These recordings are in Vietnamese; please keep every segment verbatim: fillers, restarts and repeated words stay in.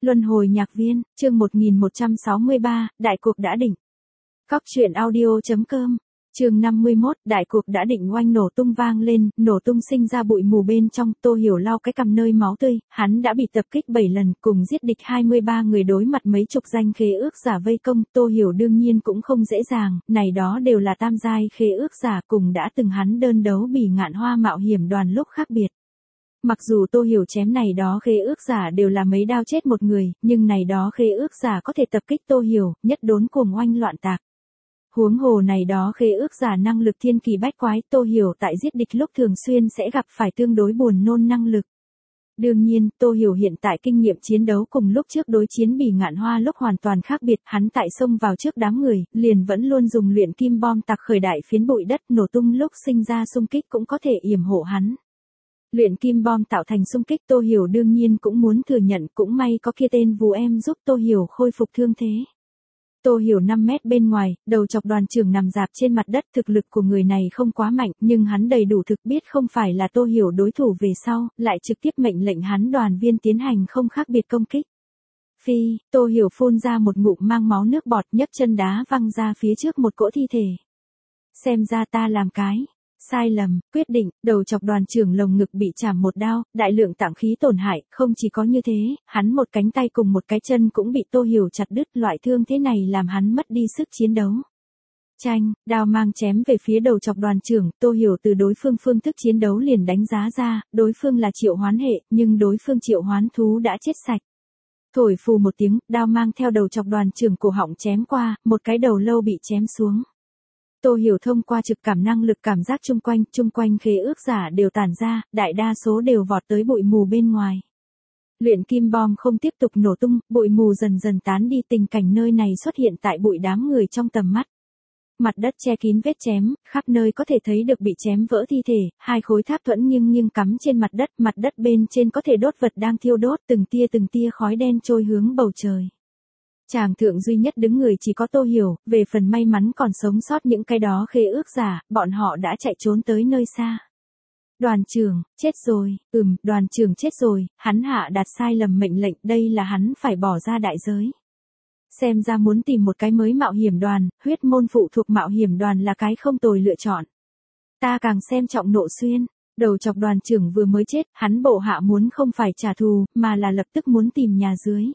Luân hồi nhạc viên, chương một nghìn một trăm sáu mươi ba, đại cuộc đã định. Cóc truyện audio.com, chương năm mươi mốt, đại cuộc đã định. Oanh nổ tung vang lên, nổ tung sinh ra bụi mù bên trong. Tô Hiểu lau cái cằm nơi máu tươi, hắn đã bị tập kích bảy lần, cùng giết địch hai mươi ba người, đối mặt mấy chục danh khế ước giả vây công. Tô Hiểu đương nhiên cũng không dễ dàng, này đó đều là tam giai khế ước giả, cùng đã từng hắn đơn đấu Bỉ Ngạn Hoa mạo hiểm đoàn lúc khác biệt. Mặc dù Tô Hiểu chém này đó khế ước giả đều là mấy đao chết một người, nhưng này đó khế ước giả có thể tập kích Tô Hiểu, nhất đốn cuồng oanh loạn tạc. Huống hồ này đó khế ước giả năng lực thiên kỳ bách quái, Tô Hiểu tại giết địch lúc thường xuyên sẽ gặp phải tương đối buồn nôn năng lực. Đương nhiên, Tô Hiểu hiện tại kinh nghiệm chiến đấu cùng lúc trước đối chiến Bỉ Ngạn Hoa lúc hoàn toàn khác biệt, hắn tại xông vào trước đám người, liền vẫn luôn dùng luyện kim bom tạc khởi đại phiến bụi đất, nổ tung lúc sinh ra xung kích cũng có thể yểm hộ hắn. Luyện kim bom tạo thành xung kích, Tô Hiểu đương nhiên cũng muốn thừa nhận, cũng may có kia tên Vù Em giúp Tô Hiểu khôi phục thương thế. Tô Hiểu năm mét bên ngoài, đầu chọc đoàn trưởng nằm rạp trên mặt đất, thực lực của người này không quá mạnh, nhưng hắn đầy đủ thực biết không phải là Tô Hiểu đối thủ về sau, lại trực tiếp mệnh lệnh hắn đoàn viên tiến hành không khác biệt công kích. Phi, Tô Hiểu phun ra một ngụm mang máu nước bọt, nhấc chân đá văng ra phía trước một cỗ thi thể. Xem ra ta làm cái sai lầm, quyết định. Đầu chọc đoàn trưởng lồng ngực bị chảm một đao, đại lượng tạng khí tổn hại, không chỉ có như thế, hắn một cánh tay cùng một cái chân cũng bị Tô Hiểu chặt đứt, loại thương thế này làm hắn mất đi sức chiến đấu. Chanh, đao mang chém về phía đầu chọc đoàn trưởng, Tô Hiểu từ đối phương phương thức chiến đấu liền đánh giá ra, đối phương là triệu hoán hệ, nhưng đối phương triệu hoán thú đã chết sạch. Thổi phù một tiếng, đao mang theo đầu chọc đoàn trưởng cổ họng chém qua, một cái đầu lâu bị chém xuống. Tô Hiểu thông qua trực cảm năng lực cảm giác chung quanh, chung quanh khế ước giả đều tản ra, đại đa số đều vọt tới bụi mù bên ngoài. Luyện kim bom không tiếp tục nổ tung, bụi mù dần dần tán đi, tình cảnh nơi này xuất hiện tại bụi đám người trong tầm mắt. Mặt đất che kín vết chém, khắp nơi có thể thấy được bị chém vỡ thi thể, hai khối tháp thuẫn nghiêng nghiêng cắm trên mặt đất, mặt đất bên trên có thể đốt vật đang thiêu đốt, từng tia từng tia khói đen trôi hướng bầu trời. Tràng thượng duy nhất đứng người chỉ có Tô Hiểu, về phần may mắn còn sống sót những cái đó khế ước giả, bọn họ đã chạy trốn tới nơi xa. Đoàn trưởng, chết rồi, ừm, đoàn trưởng chết rồi, hắn hạ đạt sai lầm mệnh lệnh, đây là hắn phải bỏ ra đại giới. Xem ra muốn tìm một cái mới mạo hiểm đoàn, huyết môn phụ thuộc mạo hiểm đoàn là cái không tồi lựa chọn. Ta càng xem trọng Nộ Xuyên, đầu chọc đoàn trưởng vừa mới chết, hắn bộ hạ muốn không phải trả thù, mà là lập tức muốn tìm nhà dưới.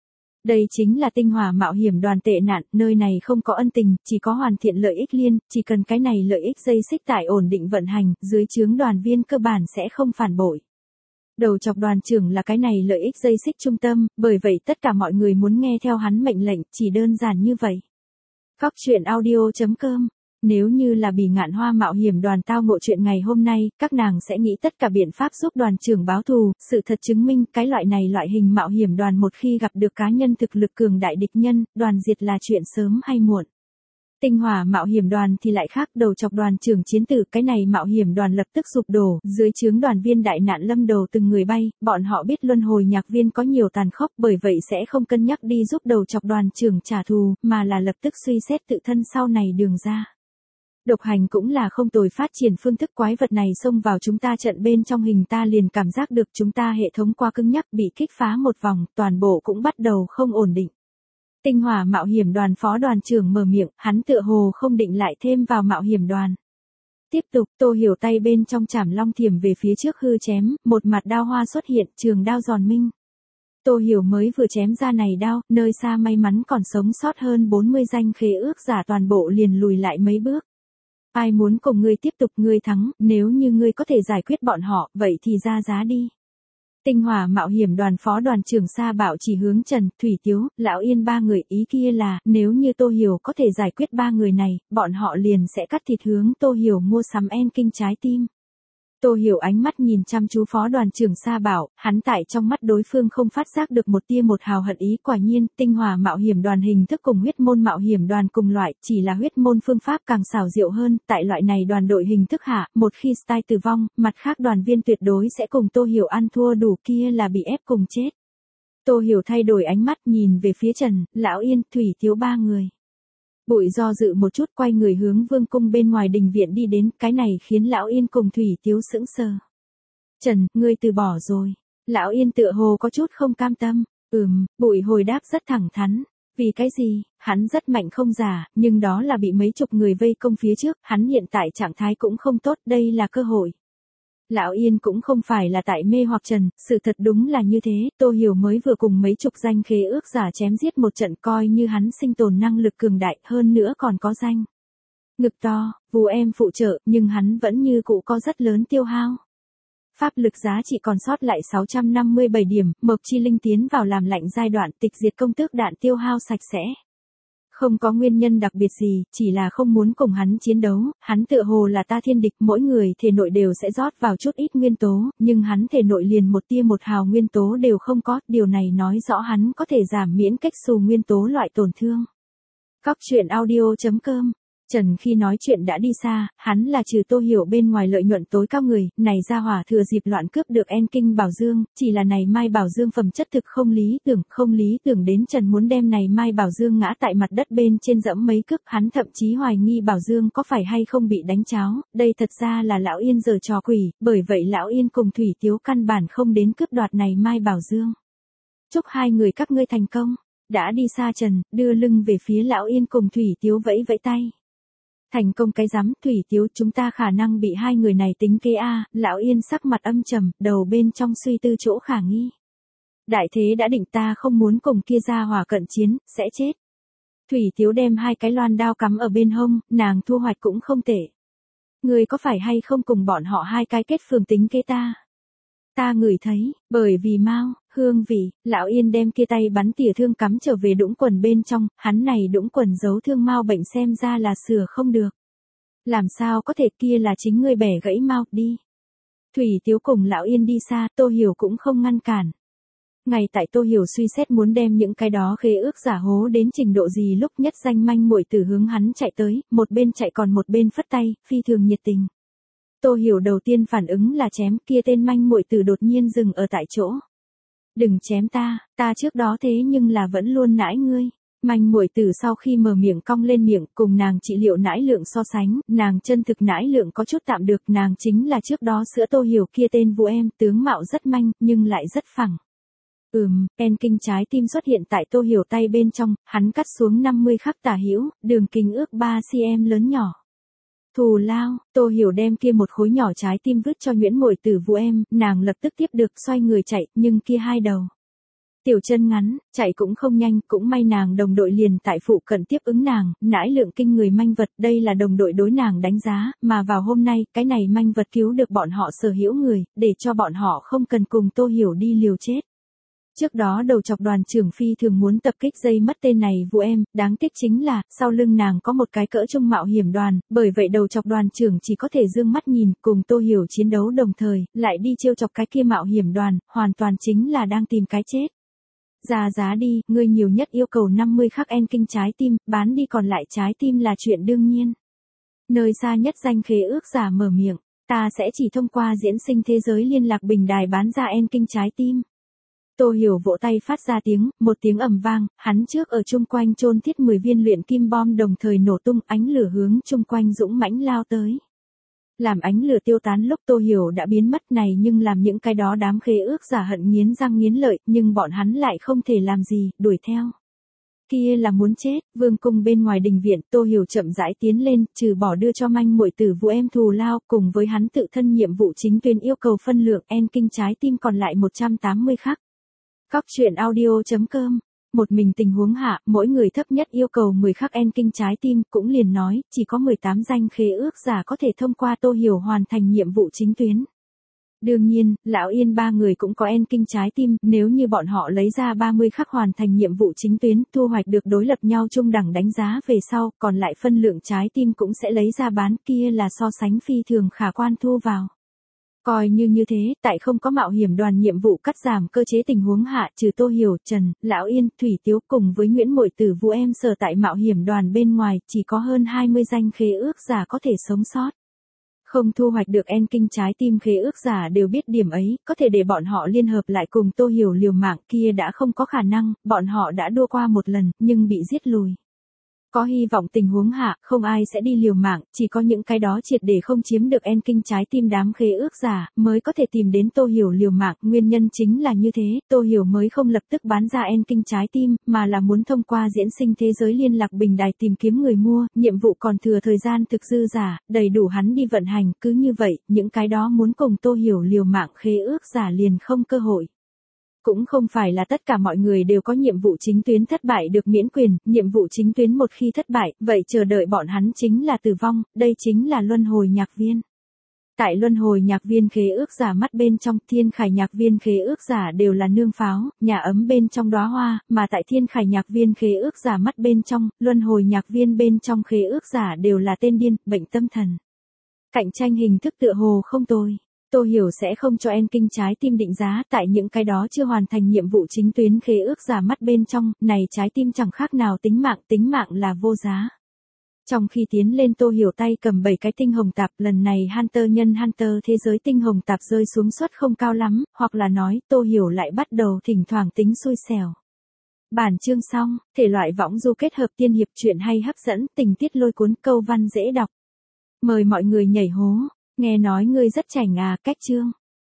Đây chính là tinh hỏa mạo hiểm đoàn tệ nạn, nơi này không có ân tình, chỉ có hoàn thiện lợi ích liên, chỉ cần cái này lợi ích dây xích tại ổn định vận hành, dưới trướng đoàn viên cơ bản sẽ không phản bội. Đầu chọc đoàn trưởng là cái này lợi ích dây xích trung tâm, bởi vậy tất cả mọi người muốn nghe theo hắn mệnh lệnh, chỉ đơn giản như vậy. Cóc truyện audio.com. Nếu như là Bỉ Ngạn Hoa mạo hiểm đoàn tao ngộ chuyện ngày hôm nay, các nàng sẽ nghĩ tất cả biện pháp giúp đoàn trưởng báo thù, sự thật chứng minh cái loại này loại hình mạo hiểm đoàn một khi gặp được cá nhân thực lực cường đại địch nhân, đoàn diệt là chuyện sớm hay muộn. Tinh hỏa mạo hiểm đoàn thì lại khác, đầu chọc đoàn trưởng chiến tử, cái này mạo hiểm đoàn lập tức sụp đổ, dưới trướng đoàn viên đại nạn lâm đầu từng người bay, bọn họ biết luân hồi nhạc viên có nhiều tàn khốc, bởi vậy sẽ không cân nhắc đi giúp đầu chọc đoàn trưởng trả thù, mà là lập tức suy xét tự thân sau này đường ra. Độc hành cũng là không tồi phát triển phương thức, quái vật này xông vào chúng ta trận bên trong hình, ta liền cảm giác được chúng ta hệ thống quá cứng nhắc, bị kích phá một vòng, toàn bộ cũng bắt đầu không ổn định. Tinh hỏa mạo hiểm đoàn phó đoàn trưởng mở miệng, hắn tựa hồ không định lại thêm vào mạo hiểm đoàn. Tiếp tục, Tô Hiểu tay bên trong chảm long thiểm về phía trước hư chém, một mặt đao hoa xuất hiện, trường đao giòn minh. Tô Hiểu mới vừa chém ra này đao, nơi xa may mắn còn sống sót hơn bốn mươi danh khế ước giả toàn bộ liền lùi lại mấy bước. Ai muốn cùng ngươi tiếp tục, ngươi thắng, nếu như ngươi có thể giải quyết bọn họ, vậy thì ra giá đi. Tinh hỏa mạo hiểm đoàn phó đoàn trưởng Sa Bảo chỉ hướng Trần, Thủy Tiếu, Lão Yên ba người, ý kia là, nếu như Tô Hiểu có thể giải quyết ba người này, bọn họ liền sẽ cắt thịt hướng Tô Hiểu mua sắm en kinh trái tim. Tô Hiểu ánh mắt nhìn chăm chú phó đoàn trưởng Sa Bảo, hắn tại trong mắt đối phương không phát giác được một tia một hào hận ý, quả nhiên, tinh hỏa mạo hiểm đoàn hình thức cùng huyết môn mạo hiểm đoàn cùng loại, chỉ là huyết môn phương pháp càng xảo diệu hơn, tại loại này đoàn đội hình thức hạ, một khi style tử vong, mặt khác đoàn viên tuyệt đối sẽ cùng Tô Hiểu ăn thua đủ, kia là bị ép cùng chết. Tô Hiểu thay đổi ánh mắt nhìn về phía Trần, Lão Yên, Thủy Tiếu ba người. Bụi do dự một chút, quay người hướng vương cung bên ngoài đình viện đi đến, cái này khiến Lão Yên cùng Thủy Tiếu sững sờ. Trần, ngươi từ bỏ rồi. Lão Yên tựa hồ có chút không cam tâm. Ừm, Bụi hồi đáp rất thẳng thắn. Vì cái gì, hắn rất mạnh không giả, nhưng đó là bị mấy chục người vây công phía trước, hắn hiện tại trạng thái cũng không tốt, đây là cơ hội. Lão Yên cũng không phải là tại mê hoặc Trần, sự thật đúng là như thế, Tô Hiểu mới vừa cùng mấy chục danh khế ước giả chém giết một trận coi như hắn sinh tồn năng lực cường đại hơn nữa còn có danh. Ngực to, vú em phụ trợ, nhưng hắn vẫn như cũ có rất lớn tiêu hao. Pháp lực giá trị còn sót lại sáu trăm năm mươi bảy điểm, Mộc Chi Linh tiến vào làm lạnh giai đoạn tịch diệt công tước đạn tiêu hao sạch sẽ. Không có nguyên nhân đặc biệt gì, chỉ là không muốn cùng hắn chiến đấu, hắn tựa hồ là ta thiên địch, mỗi người thể nội đều sẽ rót vào chút ít nguyên tố, nhưng hắn thể nội liền một tia một hào nguyên tố đều không có, điều này nói rõ hắn có thể giảm miễn cách xù nguyên tố loại tổn thương. Cóc truyện audio chấm com Trần khi nói chuyện đã đi xa, hắn là trừ Tô Hiểu bên ngoài lợi nhuận tối cao người, này ra hỏa thừa dịp loạn cướp được En Kinh Bảo Dương, chỉ là này Mai Bảo Dương phẩm chất thực không lý tưởng, không lý tưởng đến Trần muốn đem này Mai Bảo Dương ngã tại mặt đất bên trên dẫm mấy cước, hắn thậm chí hoài nghi Bảo Dương có phải hay không bị đánh cháo, đây thật ra là Lão Yên giở trò quỷ, bởi vậy Lão Yên cùng Thủy Tiếu căn bản không đến cướp đoạt này Mai Bảo Dương. Chúc hai người các ngươi thành công. Đã đi xa Trần, đưa lưng về phía Lão Yên cùng Thủy Tiếu vẫy vẫy tay. Thành công cái rắm, Thủy Tiếu, chúng ta khả năng bị hai người này tính kế a. Lão Yên sắc mặt âm trầm, đầu bên trong suy tư chỗ khả nghi. Đại thế đã định, ta không muốn cùng kia ra hỏa cận chiến, sẽ chết. Thủy Tiếu đem hai cái loan đao cắm ở bên hông, nàng thu hoạch cũng không tệ. Người có phải hay không cùng bọn họ hai cái kết phường tính kế ta? Ta ngửi thấy, bởi vì mau, hương vị, Lão Yên đem kia tay bắn tỉa thương cắm trở về đũng quần bên trong, hắn này đũng quần giấu thương mau bệnh xem ra là sửa không được. Làm sao có thể, kia là chính ngươi bẻ gãy mau, đi. Thủy Tiếu cùng Lão Yên đi xa, Tô Hiểu cũng không ngăn cản. Ngày tại Tô Hiểu suy xét muốn đem những cái đó khế ước giả hố đến trình độ gì lúc nhất danh manh muội tử hướng hắn chạy tới, một bên chạy còn một bên phất tay, phi thường nhiệt tình. Tô Hiểu đầu tiên phản ứng là chém, kia tên manh muội tử đột nhiên dừng ở tại chỗ. Đừng chém ta, ta trước đó thế nhưng là vẫn luôn nãi ngươi. Manh muội tử sau khi mở miệng cong lên miệng, cùng nàng trị liệu nãi lượng so sánh, nàng chân thực nãi lượng có chút tạm được, nàng chính là trước đó sữa Tô Hiểu kia tên vũ em, tướng mạo rất manh, nhưng lại rất phẳng. Ừm, En Kinh trái tim xuất hiện tại Tô Hiểu tay bên trong, hắn cắt xuống năm mươi khắc tả hữu, đường kính ước ba xăng-ti-mét lớn nhỏ. Thù lao, Tô Hiểu đem kia một khối nhỏ trái tim vứt cho Nguyễn Muội Tử vũ em, nàng lập tức tiếp được xoay người chạy, nhưng kia hai đầu. Tiểu chân ngắn, chạy cũng không nhanh, cũng may nàng đồng đội liền tại phụ cận tiếp ứng nàng, nãi lượng kinh người manh vật, đây là đồng đội đối nàng đánh giá, mà vào hôm nay, cái này manh vật cứu được bọn họ sở hữu người, để cho bọn họ không cần cùng Tô Hiểu đi liều chết. Trước đó đầu chọc đoàn trưởng phi thường muốn tập kích dây mất tên này vũ em, đáng tiếc chính là, sau lưng nàng có một cái cỡ trung mạo hiểm đoàn, bởi vậy đầu chọc đoàn trưởng chỉ có thể dương mắt nhìn, cùng Tô Hiểu chiến đấu đồng thời, lại đi trêu chọc cái kia mạo hiểm đoàn, hoàn toàn chính là đang tìm cái chết. Ra giá đi, ngươi nhiều nhất yêu cầu năm mươi khắc En Kinh trái tim, bán đi còn lại trái tim là chuyện đương nhiên. Nơi xa nhất danh khế ước giả mở miệng, ta sẽ chỉ thông qua diễn sinh thế giới liên lạc bình đài bán ra En Kinh trái tim. Tô Hiểu vỗ tay phát ra tiếng, một tiếng ầm vang, hắn trước ở chung quanh chôn thiết mười viên luyện kim bom đồng thời nổ tung, ánh lửa hướng chung quanh dũng mãnh lao tới. Làm ánh lửa tiêu tán lúc Tô Hiểu đã biến mất này nhưng làm những cái đó đám khế ước giả hận nghiến răng nghiến lợi, nhưng bọn hắn lại không thể làm gì, đuổi theo. Kia là muốn chết, vương cung bên ngoài đình viện, Tô Hiểu chậm rãi tiến lên, trừ bỏ đưa cho manh muội tử vũ em thù lao, cùng với hắn tự thân nhiệm vụ chính tuyến yêu cầu phân lượng En Kinh trái tim còn lại một trăm tám mươi khắc. Cóc truyện audio chấm com Một mình tình huống hạ, mỗi người thấp nhất yêu cầu mười khắc En Kinh trái tim, cũng liền nói, chỉ có mười tám danh khế ước giả có thể thông qua Tô Hiểu hoàn thành nhiệm vụ chính tuyến. Đương nhiên, Lão Yên ba người cũng có En Kinh trái tim, nếu như bọn họ lấy ra ba mươi khắc hoàn thành nhiệm vụ chính tuyến, thu hoạch được đối lập nhau trung đẳng đánh giá về sau, còn lại phân lượng trái tim cũng sẽ lấy ra bán, kia là so sánh phi thường khả quan thu vào. Coi như như thế, tại không có mạo hiểm đoàn nhiệm vụ cắt giảm cơ chế tình huống hạ, trừ Tô Hiểu, Trần, Lão Yên, Thủy Tiếu cùng với Nguyễn Muội Tử vũ em sở tại mạo hiểm đoàn bên ngoài, chỉ có hơn hai mươi danh khế ước giả có thể sống sót. Không thu hoạch được En Kinh trái tim khế ước giả đều biết điểm ấy, có thể để bọn họ liên hợp lại cùng Tô Hiểu liều mạng kia đã không có khả năng, bọn họ đã đua qua một lần, nhưng bị giết lùi. Có hy vọng tình huống hạ, không ai sẽ đi liều mạng, chỉ có những cái đó triệt để không chiếm được en kinh trái tim đám khế ước giả, mới có thể tìm đến Tô Hiểu liều mạng, nguyên nhân chính là như thế, Tô Hiểu mới không lập tức bán ra en kinh trái tim, mà là muốn thông qua diễn sinh thế giới liên lạc bình đài tìm kiếm người mua, nhiệm vụ còn thừa thời gian thực dư giả, đầy đủ hắn đi vận hành, cứ như vậy, những cái đó muốn cùng Tô Hiểu liều mạng khế ước giả liền không cơ hội. Cũng không phải là tất cả mọi người đều có nhiệm vụ chính tuyến thất bại được miễn quyền, nhiệm vụ chính tuyến một khi thất bại, vậy chờ đợi bọn hắn chính là tử vong, đây chính là luân hồi nhạc viên. Tại luân hồi nhạc viên khế ước giả mắt bên trong, thiên khải nhạc viên khế ước giả đều là nương pháo, nhà ấm bên trong đóa hoa, mà tại thiên khải nhạc viên khế ước giả mắt bên trong, luân hồi nhạc viên bên trong khế ước giả đều là tên điên, bệnh tâm thần. Cạnh tranh hình thức tựa hồ không tồi. Tô Hiểu sẽ không cho en kinh trái tim định giá, tại những cái đó chưa hoàn thành nhiệm vụ chính tuyến khế ước giả mắt bên trong, này trái tim chẳng khác nào tính mạng, tính mạng là vô giá. Trong khi tiến lên Tô Hiểu tay cầm bảy cái tinh hồng tạp, lần này Hunter nhân Hunter thế giới tinh hồng tạp rơi xuống suất không cao lắm, hoặc là nói, Tô Hiểu lại bắt đầu thỉnh thoảng tính xui xẻo. Bản chương xong, thể loại võng du kết hợp tiên hiệp truyện hay hấp dẫn, tình tiết lôi cuốn, câu văn dễ đọc. Mời mọi người nhảy hố. Nghe nói ngươi rất chảnh à, cách chương.